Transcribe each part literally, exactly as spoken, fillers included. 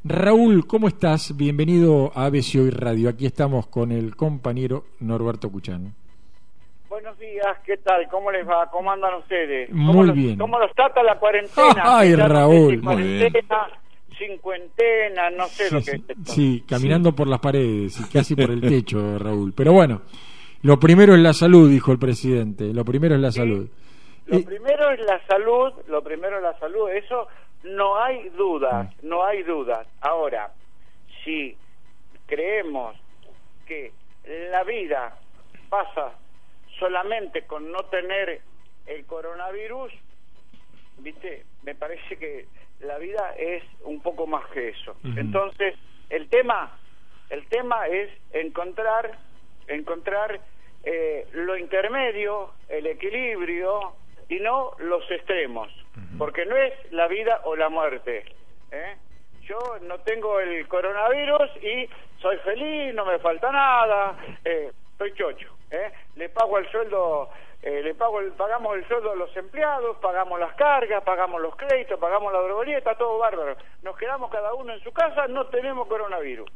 Raúl, ¿cómo estás? Bienvenido a A B C Hoy Radio. Aquí estamos con el compañero Norberto Cuchán. Buenos días, ¿qué tal? ¿Cómo les va? ¿Cómo andan ustedes? Muy ¿Cómo los, bien. ¿Cómo los trata la cuarentena? Ay, Ya no sé Raúl. si cuarentena, cincuentena, no sé Sí, lo que sí, es esto. sí, caminando sí. por las paredes y casi por el techo, Raúl. Pero bueno, lo primero es la salud, dijo el presidente. Lo primero es la Sí, salud. Lo Y... primero es la salud, lo primero es la salud, eso no hay dudas, no hay dudas. Ahora, si creemos que la vida pasa solamente con no tener el coronavirus, viste, me parece que la vida es un poco más que eso. Uh-huh. Entonces, el tema, el tema es encontrar, encontrar eh, lo intermedio, el equilibrio y no los extremos, uh-huh. porque no es la vida o la muerte, ¿eh? Yo no tengo el coronavirus y soy feliz, no me falta nada, eh, estoy chocho, ¿eh? Le pago el sueldo, eh, le pago el, pagamos el sueldo a los empleados, pagamos las cargas, pagamos los créditos, pagamos la droguería, está todo bárbaro. Nos quedamos cada uno en su casa, no tenemos coronavirus.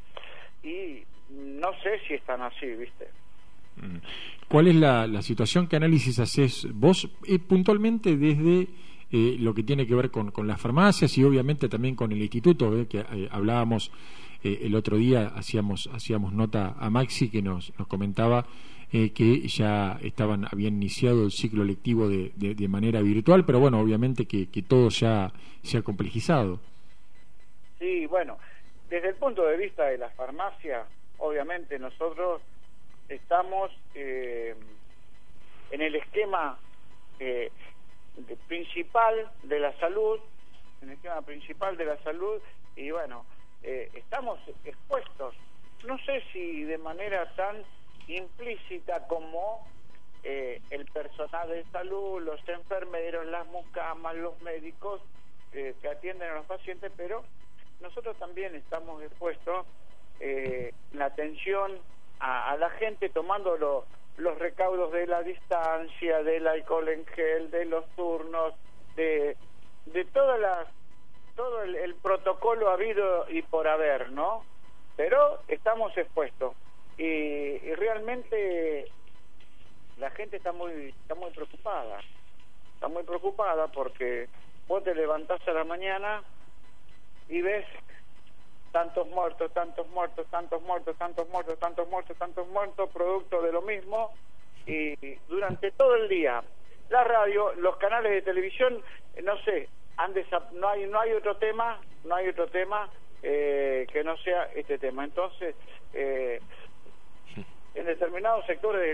Y no sé si están así, ¿viste? ¿Cuál es la, la situación? ¿Qué análisis haces vos eh, puntualmente desde eh, lo que tiene que ver con, con las farmacias y obviamente también con el instituto, eh, que eh, hablábamos eh, el otro día, hacíamos hacíamos nota a Maxi que nos, nos comentaba eh, que ya estaban habían iniciado el ciclo lectivo de, de, de manera virtual, pero bueno, obviamente que, que todo ya se ha complejizado. Sí, bueno, desde el punto de vista de la farmacia, obviamente nosotros estamos eh, en el esquema eh, de, principal de la salud, en el esquema principal de la salud, y bueno, eh, estamos expuestos, no sé si de manera tan implícita como eh, el personal de salud, los enfermeros, las mucamas, los médicos eh, que atienden a los pacientes, pero nosotros también estamos expuestos eh, en la atención A, a la gente, tomando lo, los recaudos de la distancia, del alcohol en gel, de los turnos, de de todas las todo el, el protocolo habido y por haber, ¿no? Pero estamos expuestos y, y realmente la gente está muy está muy preocupada, está muy preocupada porque vos te levantás a la mañana y ves tantos muertos, tantos muertos, tantos muertos, tantos muertos, tantos muertos, tantos muertos, producto de lo mismo, y durante todo el día. La radio, los canales de televisión, no sé, han desa- no hay no hay otro tema, no hay otro tema eh, que no sea este tema. Entonces, eh, en determinados sectores,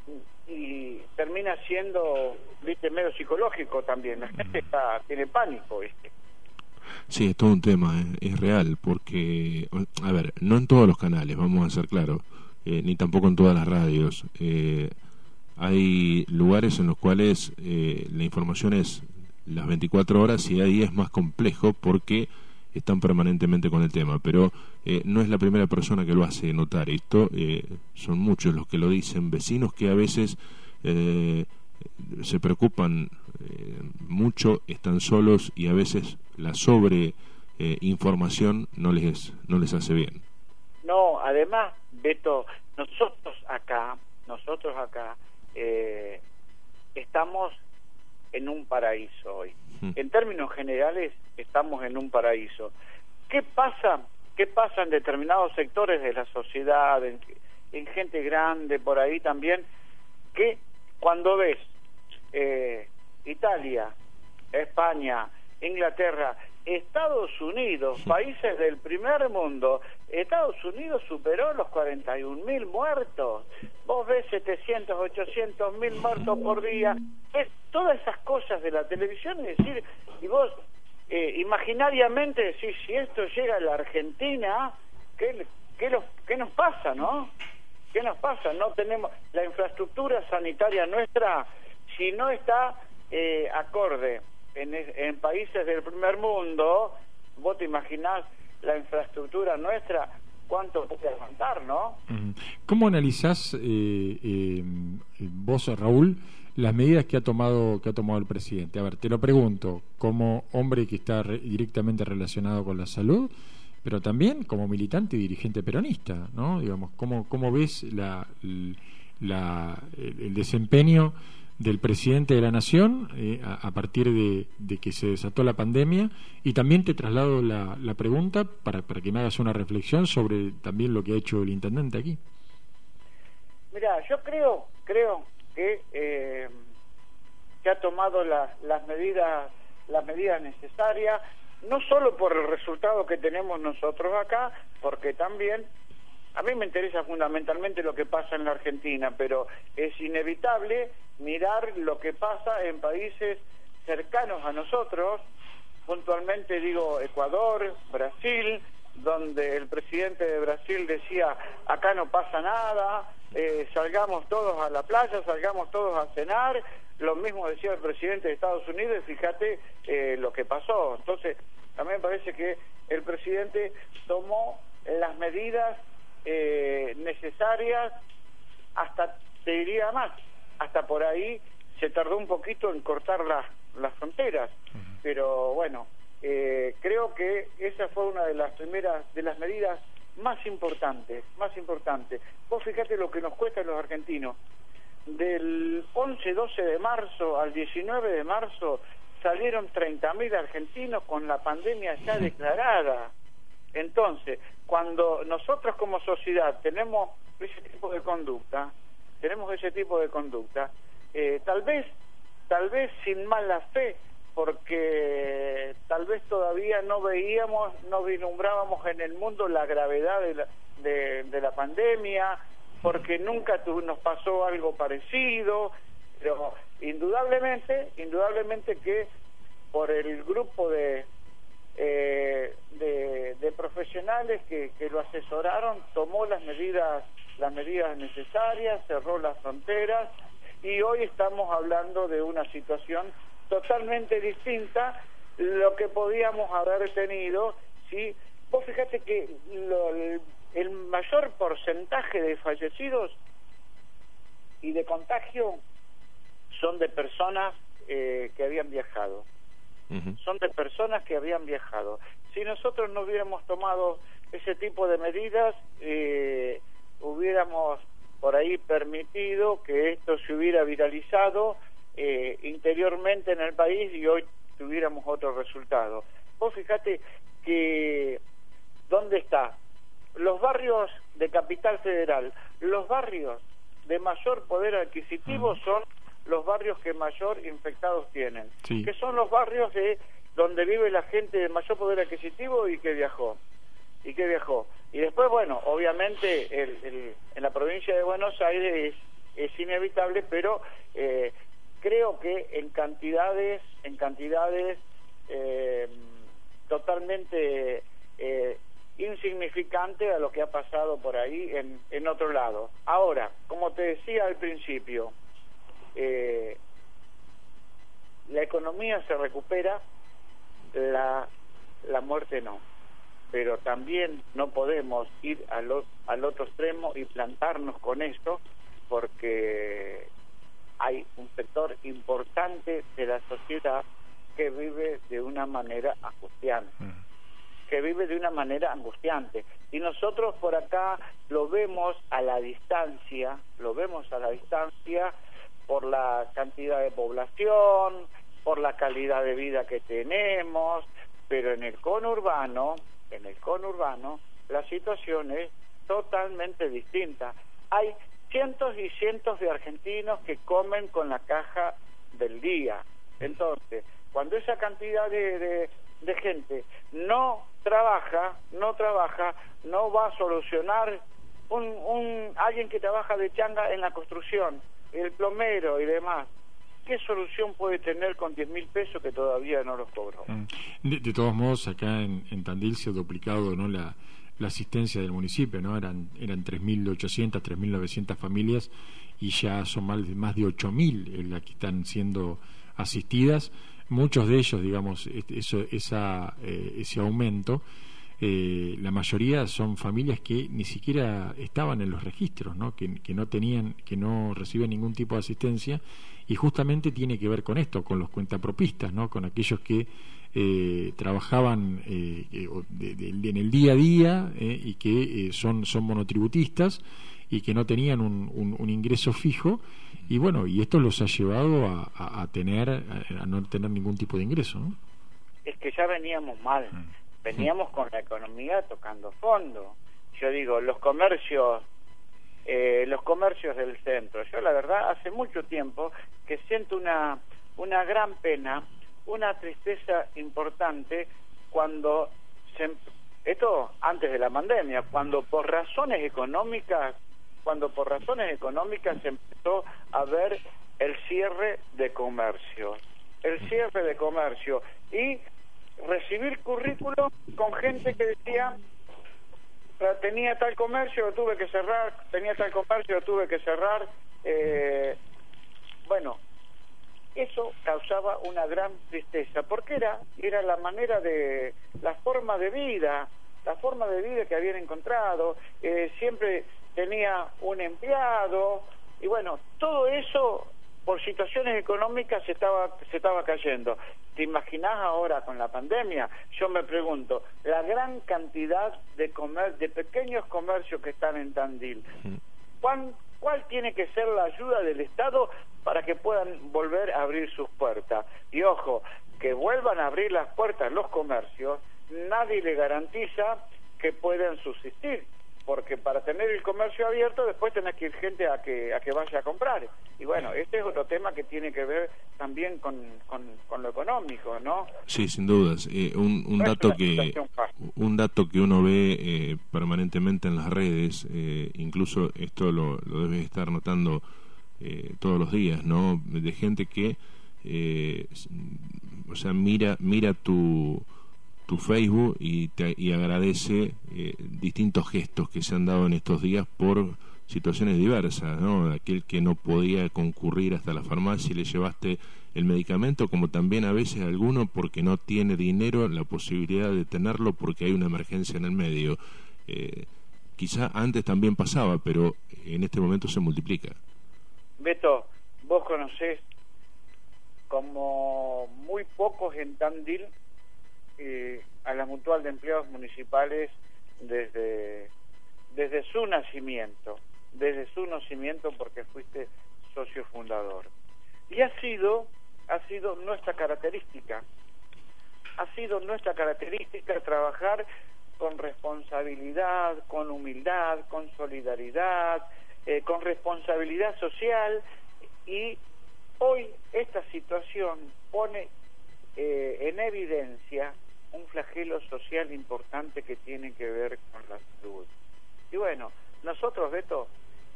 y termina siendo, viste, medio psicológico también. La gente está, tiene pánico, viste. Sí, es todo un tema, eh, es real, porque, a ver, no en todos los canales, vamos a ser claros, eh, ni tampoco en todas las radios. Eh, hay lugares en los cuales eh, la información es las veinticuatro horas y ahí es más complejo porque están permanentemente con el tema, pero eh, no es la primera persona que lo hace notar esto, eh, son muchos los que lo dicen, vecinos que a veces eh, se preocupan eh, mucho, están solos y a veces la sobre eh, información no les no les hace bien. No, además, Beto, nosotros acá, nosotros acá eh, estamos en un paraíso hoy. Hmm. En términos generales, estamos en un paraíso. ¿Qué pasa? ¿Qué pasa en determinados sectores de la sociedad, en, en gente grande por ahí también, que cuando ves eh, Italia, España, Inglaterra, Estados Unidos, países del primer mundo, Estados Unidos superó los cuarenta y un mil muertos, vos ves setecientos, ochocientos mil muertos por día, ves todas esas cosas de la televisión, es decir, y vos eh, imaginariamente decís, si esto llega a la Argentina, ¿qué, qué, lo, qué nos pasa, no? ¿Qué nos pasa? No tenemos la infraestructura sanitaria nuestra, si no está eh, acorde en, en países del primer mundo, vos te imaginás la infraestructura nuestra, cuánto puede aguantar, ¿no? ¿Cómo analizás eh, eh, vos, Raúl, las medidas que ha tomado que ha tomado el presidente? A ver, te lo pregunto, como hombre que está re, directamente relacionado con la salud, pero también como militante y dirigente peronista, ¿no? Digamos, ¿cómo, cómo ves la, la, el desempeño del presidente de la Nación eh, a, a partir de, de que se desató la pandemia? Y también te traslado la, la pregunta para, para que me hagas una reflexión sobre también lo que ha hecho el intendente aquí. Mira, yo creo creo que eh, se ha tomado la, las medidas las medidas necesarias, no solo por el resultado que tenemos nosotros acá, porque también a mí me interesa fundamentalmente lo que pasa en la Argentina, pero es inevitable mirar lo que pasa en países cercanos a nosotros, puntualmente digo Ecuador, Brasil, donde el presidente de Brasil decía, acá no pasa nada, eh, salgamos todos a la playa, salgamos todos a cenar. Lo mismo decía el presidente de Estados Unidos, y fíjate eh, lo que pasó. Entonces, a mí me parece que el presidente tomó las medidas eh, necesarias, hasta, te diría más, hasta por ahí se tardó un poquito en cortar las, las fronteras. Uh-huh. Pero bueno, eh, creo que esa fue una de las primeras, de las medidas más importantes, más importantes. Vos fíjate lo que nos cuesta a los argentinos. Del once doce de marzo al diecinueve de marzo salieron treinta mil argentinos con la pandemia ya declarada. Entonces, cuando nosotros como sociedad tenemos ese tipo de conducta, tenemos ese tipo de conducta, eh, tal vez, tal vez sin mala fe, porque tal vez todavía no veíamos, no vislumbrábamos en el mundo la gravedad de la, de, de la pandemia, porque nunca tu, nos pasó algo parecido, pero indudablemente, indudablemente que por el grupo de eh, de, de profesionales que, que lo asesoraron, tomó las medidas, las medidas necesarias, cerró las fronteras, y hoy estamos hablando de una situación totalmente distinta lo que podíamos haber tenido si vos fíjate que lo, el, el mayor porcentaje de fallecidos y de contagio son de personas eh, que habían viajado. Uh-huh. Son de personas que habían viajado. Si nosotros no hubiéramos tomado ese tipo de medidas, eh, hubiéramos por ahí permitido que esto se hubiera viralizado eh, interiormente en el país, y hoy tuviéramos otro resultado. Vos fíjate que ¿dónde está? Los barrios de Capital Federal, los barrios de mayor poder adquisitivo uh-huh. son los barrios que mayor infectados tienen, sí. que son los barrios de donde vive la gente de mayor poder adquisitivo y que viajó, y que viajó. Y después, bueno, obviamente el, el, en la provincia de Buenos Aires es, es inevitable, pero eh, creo que en cantidades, en cantidades eh, totalmente eh, insignificantes a lo que ha pasado por ahí en, en otro lado. Ahora, como te decía al principio, Eh, la economía se recupera, la, la muerte no, pero también no podemos ir al, al otro extremo y plantarnos con esto, porque hay un sector importante de la sociedad que vive de una manera angustiante, que vive de una manera angustiante, y nosotros por acá lo vemos a la distancia, lo vemos a la distancia por la cantidad de población, por la calidad de vida que tenemos, pero en el conurbano, en el conurbano, la situación es totalmente distinta. Hay cientos y cientos de argentinos que comen con la caja del día. Entonces, cuando esa cantidad de, de, de gente no trabaja, no trabaja, no va a solucionar un, un alguien que trabaja de changa en la construcción, el plomero y demás, ¿qué solución puede tener con diez mil pesos que todavía no los cobró? De, de todos modos, acá en, en Tandil se ha duplicado, ¿no?, la, la asistencia del municipio, ¿no? Eran eran tres mil ochocientas, tres mil novecientas familias, y ya son más de, más de ocho mil las que están siendo asistidas. Muchos de ellos, digamos, eso, esa, eh, ese aumento, Eh, la mayoría son familias que ni siquiera estaban en los registros, ¿no? Que, que no tenían, que no reciben ningún tipo de asistencia, y justamente tiene que ver con esto, con los cuentapropistas, ¿no? Con aquellos que eh, trabajaban eh, de, de, de, en el día a día eh, y que eh, son, son monotributistas y que no tenían un, un, un ingreso fijo, y bueno, y esto los ha llevado a, a, a tener a, a no tener ningún tipo de ingreso, ¿no? Es que ya veníamos mal, veníamos con la economía tocando fondo. Yo digo, los comercios eh, los comercios del centro, yo la verdad hace mucho tiempo que siento una una gran pena, una tristeza importante cuando se, esto antes de la pandemia, cuando por razones económicas cuando por razones económicas se empezó a ver el cierre de comercio, el cierre de comercio y recibir currículum con gente que decía, tenía tal comercio, lo tuve que cerrar, tenía tal comercio, lo tuve que cerrar. Eh, bueno, eso causaba una gran tristeza, porque era, era la manera de, la forma de vida, la forma de vida que habían encontrado, eh, siempre tenía un empleado, y bueno, todo eso por situaciones económicas se estaba se estaba cayendo. ¿Te imaginás ahora con la pandemia? Yo me pregunto, la gran cantidad de comer de pequeños comercios que están en Tandil, ¿cuál, ¿cuál tiene que ser la ayuda del Estado para que puedan volver a abrir sus puertas? Y ojo, que vuelvan a abrir las puertas los comercios, nadie le garantiza que puedan subsistir, porque para tener el comercio abierto después tenés que ir gente a que a que vaya a comprar. Y bueno, este es otro tema que tiene que ver también con, con, con lo económico, ¿no? Sí, sin dudas. Eh, un, un dato que un dato que uno ve eh, permanentemente en las redes, eh, incluso esto lo, lo debes estar notando eh, todos los días, ¿no? De gente que, eh, o sea, mira mira tu tu Facebook y, te, y agradece eh, distintos gestos que se han dado en estos días por situaciones diversas, ¿no? Aquel que no podía concurrir hasta la farmacia y le llevaste el medicamento, como también a veces alguno porque no tiene dinero, la posibilidad de tenerlo porque hay una emergencia en el medio. Eh, quizá antes también pasaba, pero en este momento se multiplica. Beto, vos conocés como muy pocos en Tandil Eh, a la Mutual de Empleados Municipales desde desde su nacimiento, desde su nacimiento porque fuiste socio fundador. Y ha sido, ha sido nuestra característica, ha sido nuestra característica trabajar con responsabilidad, con humildad, con solidaridad, eh, con responsabilidad social, y hoy esta situación pone eh, en evidencia un flagelo social importante que tiene que ver con la salud. Y bueno, nosotros, Beto,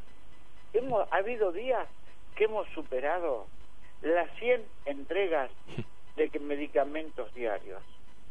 hemos ha habido días que hemos superado las cien entregas de medicamentos diarios.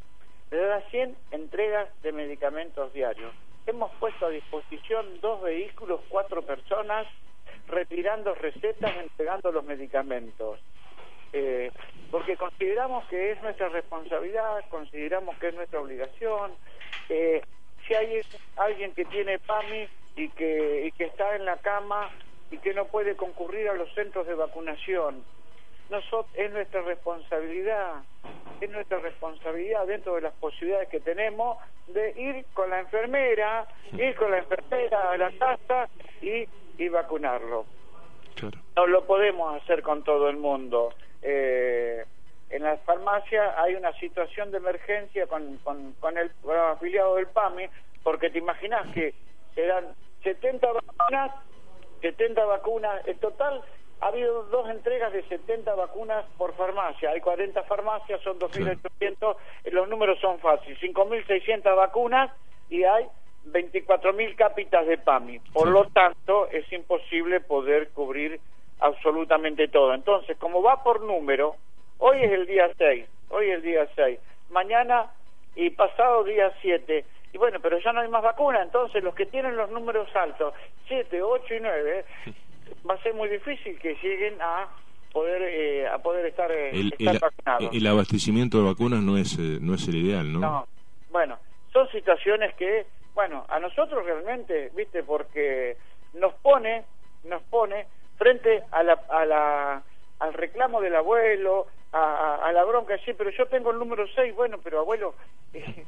Las cien entregas de medicamentos diarios. Hemos puesto a disposición dos vehículos, cuatro personas, retirando recetas, entregando los medicamentos. Eh, porque consideramos que es nuestra responsabilidad, consideramos que es nuestra obligación. Eh, si hay alguien que tiene PAMI y que, y que está en la cama y que no puede concurrir a los centros de vacunación, nosotros, es nuestra responsabilidad, es nuestra responsabilidad dentro de las posibilidades que tenemos de ir con la enfermera, ir con la enfermera a la casa y, y vacunarlo. Claro. No lo podemos hacer con todo el mundo. Eh, en la farmacia hay una situación de emergencia con, con, con el con el afiliado del PAMI, porque te imaginas que se dan setenta vacunas, setenta vacunas, en total ha habido dos entregas de setenta vacunas por farmacia, hay cuarenta farmacias, son dos mil ochocientos, sí. Los números son fáciles, cinco mil seiscientas vacunas y hay veinticuatro mil cápitas de PAMI, por sí. Lo tanto es imposible poder cubrir absolutamente todo. Entonces, como va por número, hoy es el día seis, hoy es el día seis, mañana y pasado día siete, y bueno, pero ya no hay más vacuna, entonces los que tienen los números altos, siete, ocho y nueve, va a ser muy difícil que lleguen a poder eh, a poder estar, eh, el, estar el, vacunados. El abastecimiento de vacunas no es eh, no es el ideal, ¿no? No, bueno, son situaciones que, bueno, a nosotros realmente, viste, porque nos pone, nos pone frente a la, a la, al reclamo del abuelo, a, a la bronca, sí, pero yo tengo el número seis, bueno, pero abuelo, eh,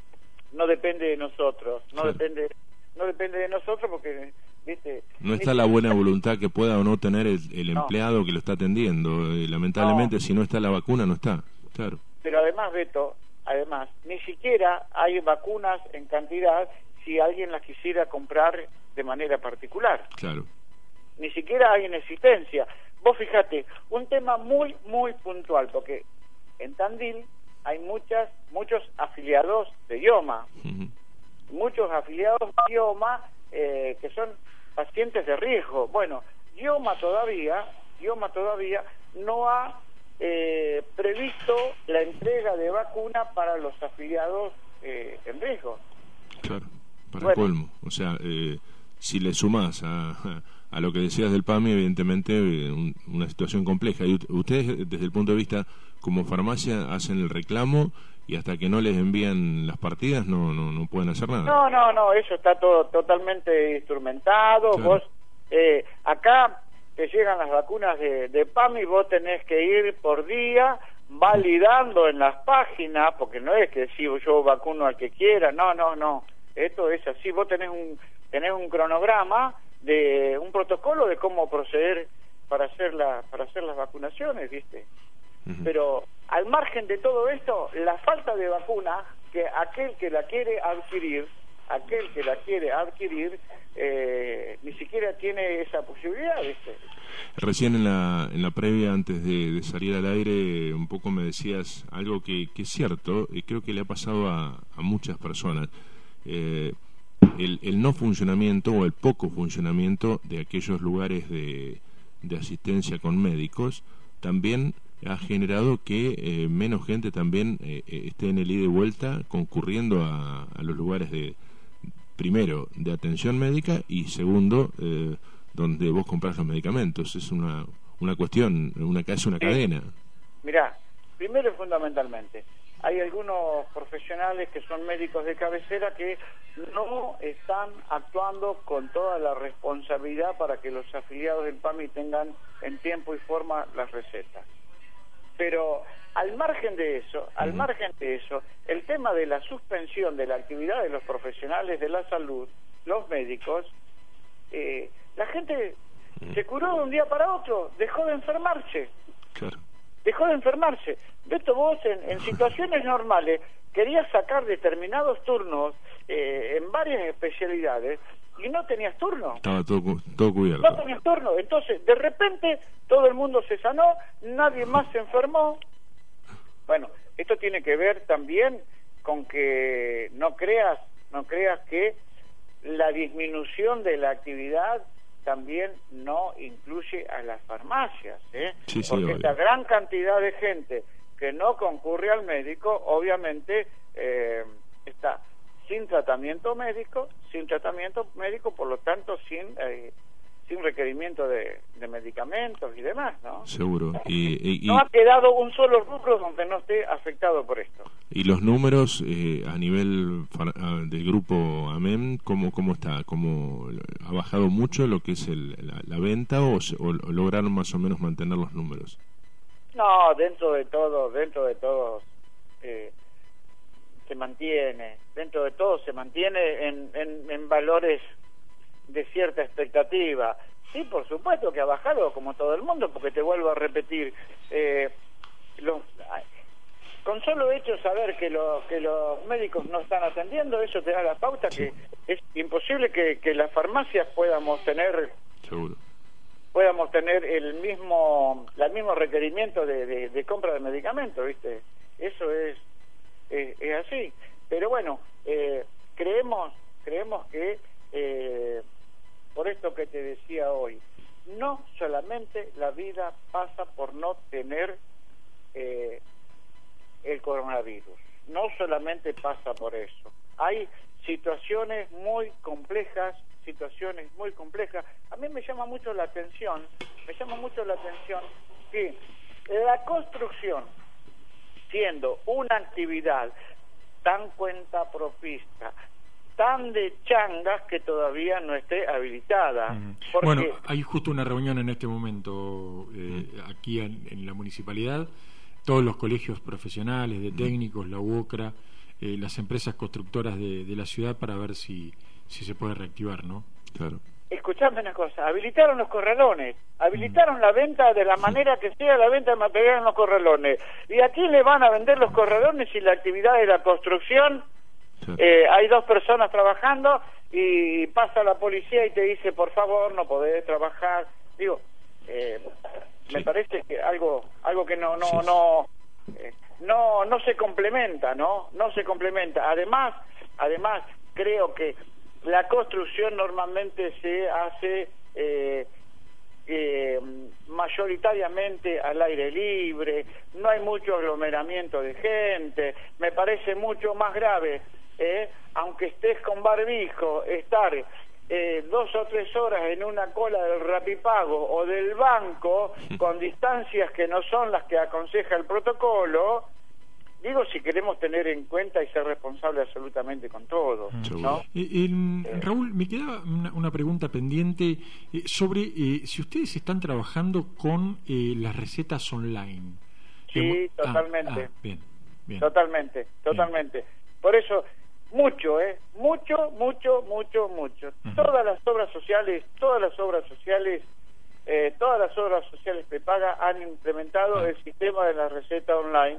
no depende de nosotros, no Claro. depende no depende de nosotros porque, viste... No está ni- la buena voluntad que pueda o no tener el, el No. empleado que lo está atendiendo. Eh, lamentablemente, No. si no está la vacuna, no está. Claro. Pero además, Beto, además, ni siquiera hay vacunas en cantidad si alguien las quisiera comprar de manera particular. Claro. Ni siquiera hay en existencia. Vos fíjate, un tema muy, muy puntual, porque en Tandil hay muchas, muchos afiliados de IOMA, Ujú. muchos afiliados de IOMA eh, que son pacientes de riesgo. Bueno, IOMA todavía, IOMA todavía no ha eh, previsto la entrega de vacuna para los afiliados eh, en riesgo. Claro, para Bueno. colmo. O sea, eh, si le sumás a, a, a lo que decías del PAMI, evidentemente eh, un- una situación compleja. Y ut- ustedes, desde el punto de vista como farmacia, hacen el reclamo y hasta que no les envían las partidas no no, no pueden hacer nada. No, no, no, eso está todo totalmente instrumentado. Claro. Vos, eh, acá te llegan las vacunas de, de PAMI, vos tenés que ir por día validando en las páginas, porque no es que si yo vacuno al que quiera, no, no, no. Esto es así, vos tenés un tenés un cronograma de un protocolo de cómo proceder para hacer la para hacer las vacunaciones, ¿viste? Ujú. Pero al margen de todo esto, la falta de vacuna, que aquel que la quiere adquirir, aquel que la quiere adquirir, eh, ni siquiera tiene esa posibilidad, ¿viste? Recién en la, en la previa, antes de, de salir al aire, un poco me decías algo que, que es cierto, y creo que le ha pasado a, a muchas personas. Eh, el, el no funcionamiento o el poco funcionamiento de aquellos lugares de, de asistencia con médicos también ha generado que eh, menos gente también eh, eh, esté en el ida y vuelta concurriendo a, a los lugares de, primero, de atención médica y segundo, eh, donde vos comprás los medicamentos. Es una, una cuestión, una casi una Sí. cadena. Mirá, primero y fundamentalmente, hay algunos profesionales que son médicos de cabecera que no están actuando con toda la responsabilidad para que los afiliados del PAMI tengan en tiempo y forma las recetas. Pero al margen de eso, al Ujú. margen de eso, el tema de la suspensión de la actividad de los profesionales de la salud, los médicos, eh, la gente Ujú. se curó de un día para otro, dejó de enfermarse. Claro. Dejó de enfermarse. Beto, vos en, en situaciones normales querías sacar determinados turnos eh, en varias especialidades y no tenías turno. Estaba todo, cu- todo cubierto. No tenías turno. Entonces, de repente, todo el mundo se sanó, nadie más se enfermó. Bueno, esto tiene que ver también con que no creas, no creas que la disminución de la actividad también no incluye a las farmacias, ¿eh? Sí, sí, Porque obvio. esta gran cantidad de gente que no concurre al médico, obviamente eh, está sin tratamiento médico, sin tratamiento médico, por lo tanto sin eh, sin requerimiento de, de medicamentos y demás, ¿no? Seguro. Y, y, y, No ha quedado un solo rubro donde no esté afectado por esto. y los números eh, a nivel far- ah, del grupo AMEM, ¿cómo, cómo está? ¿Cómo ha bajado mucho lo que es el, la, la venta o, se- o- o lograron más o menos mantener los números? No, dentro de todo, dentro de todo eh, se mantiene, dentro de todo se mantiene en, en, en valores de cierta expectativa. Sí, por supuesto que ha bajado como todo el mundo, porque te vuelvo a repetir, eh, los, con solo hecho saber que, lo, que los médicos no están atendiendo, eso te da la pauta que es imposible que, que las farmacias podamos tener Seguro. podamos tener el mismo el mismo requerimiento de, de, de compra de medicamentos, ¿viste? Eso es, es, es así. Pero bueno, eh, creemos creemos que eh, por esto que te decía hoy, no solamente la vida pasa por no tener eh, el coronavirus, no solamente pasa por eso. Hay situaciones muy complejas, situaciones muy complejas. A mí me llama mucho la atención, me llama mucho la atención que la construcción, siendo una actividad tan cuentapropista, tan de changas, que todavía no esté habilitada. Ujú. Porque, Bueno, hay justo una reunión en este momento eh, aquí en, en la municipalidad todos los colegios profesionales, de técnicos, la U O C R A, eh, las empresas constructoras de, de la ciudad para ver si, si se puede reactivar, ¿no? Claro. Escuchame una cosa, habilitaron los corralones, habilitaron mm. la venta de la manera que sea, la venta de material en los corralones. ¿Y a quién le van a vender los corralones si la actividad de la construcción? Sí. Eh, hay dos personas trabajando y pasa la policía y te dice, por favor, no podés trabajar. Digo, eh, sí. me parece que algo algo que no no sí. no eh, no no se complementa, ¿no? No se complementa. Además, además creo que la construcción normalmente se hace eh, eh, mayoritariamente al aire libre, no hay mucho aglomeramiento de gente. Me parece mucho más grave, eh, aunque estés con barbijo, estar eh, dos o tres horas en una cola del Rapipago o del banco con distancias que no son las que aconseja el protocolo. Digo, si queremos tener en cuenta y ser responsables absolutamente con todo, ¿no? Eh, eh, Raúl, me queda una, una pregunta pendiente eh, sobre eh, si ustedes están trabajando con eh, las recetas online. Sí, eh, totalmente. Ah, ah, bien, bien. Totalmente, totalmente. Bien. Por eso, mucho, ¿eh? Mucho, mucho, mucho, mucho. Uh-huh. Todas las obras sociales, todas las obras sociales, eh, todas las obras sociales prepaga han implementado uh-huh. el sistema de la receta online.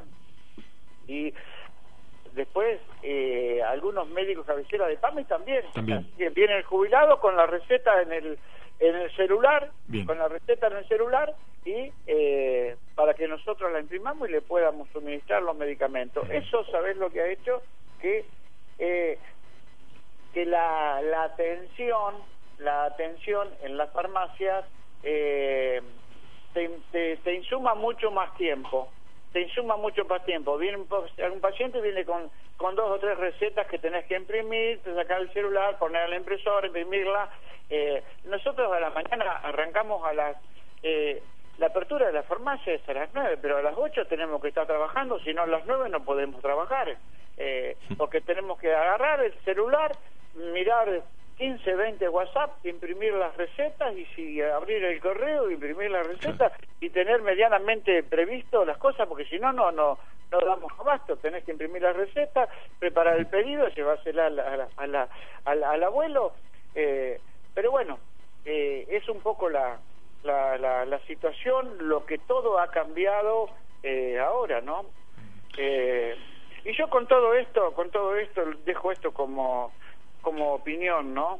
Y después eh, algunos médicos cabeceras de P A M I también, también. Viene el jubilado con la receta en el en el celular, bien. con la receta en el celular y eh, para que nosotros la imprimamos y le podamos suministrar los medicamentos. Bien. Eso, ¿sabés lo que ha hecho? Que eh, que la, la atención la atención en las farmacias eh, te, te, te insuma mucho más tiempo. te insuma mucho más tiempo. Viene un, un paciente viene con, con dos o tres recetas que tenés que imprimir, te sacar el celular, poner la impresora, imprimirla. Eh, nosotros a la mañana arrancamos a las... Eh, la apertura de la farmacia es a las nueve, pero a las ocho tenemos que estar trabajando, si no a las nueve no podemos trabajar, eh, porque tenemos que agarrar el celular, mirar quince, veinte WhatsApp, imprimir las recetas y si abrir el correo, imprimir las recetas y tener medianamente previsto las cosas, porque si no, no no no damos abasto. Tenés que imprimir las recetas, preparar el pedido, llevársela a la, a la, a la, a la, al abuelo, eh, pero bueno, eh, es un poco la, la, la, la situación, lo que todo ha cambiado eh, ahora, ¿no? Eh, y yo con todo esto, con todo esto, dejo esto como... como opinión, ¿no?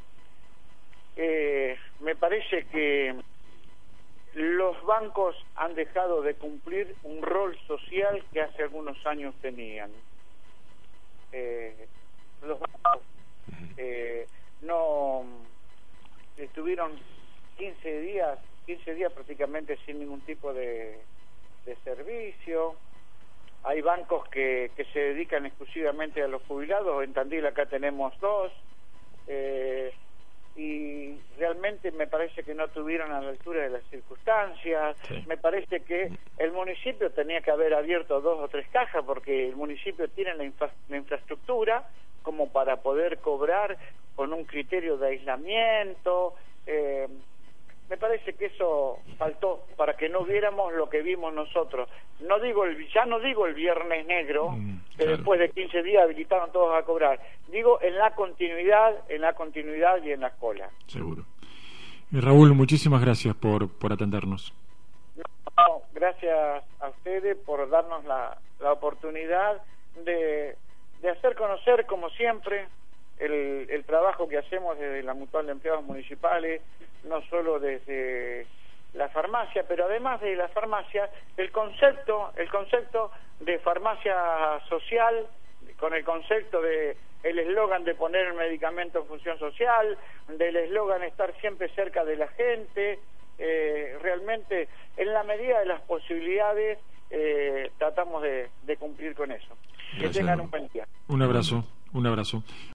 Eh, me parece que los bancos han dejado de cumplir un rol social que hace algunos años tenían. Eh, los bancos eh, no estuvieron quince días, quince días prácticamente sin ningún tipo de, de servicio. Hay bancos que, que se dedican exclusivamente a los jubilados. En Tandil acá tenemos dos. Eh, y realmente me parece que no estuvieron a la altura de las circunstancias. Sí. Me parece que el municipio tenía que haber abierto dos o tres cajas, porque el municipio tiene la, infra la infraestructura como para poder cobrar con un criterio de aislamiento. Eh, Me parece que eso faltó para que no viéramos lo que vimos nosotros. No digo el, ya no digo el viernes negro, mm, que claro. Después de quince días habilitaron todos a cobrar. Digo en la continuidad, en la continuidad y en la cola. Seguro. Y Raúl, muchísimas gracias por, por atendernos. No, gracias a ustedes por darnos la, la oportunidad de, de hacer conocer, como siempre, El, el trabajo que hacemos desde la Mutual de Empleados Municipales, no solo desde la farmacia, pero además de la farmacia, el concepto, el concepto de farmacia social, con el concepto de el eslogan de poner el medicamento en función social, del eslogan estar siempre cerca de la gente. Eh, realmente, en la medida de las posibilidades, eh, tratamos de, de cumplir con eso. Gracias. Que tengan un buen día. Un abrazo, un abrazo.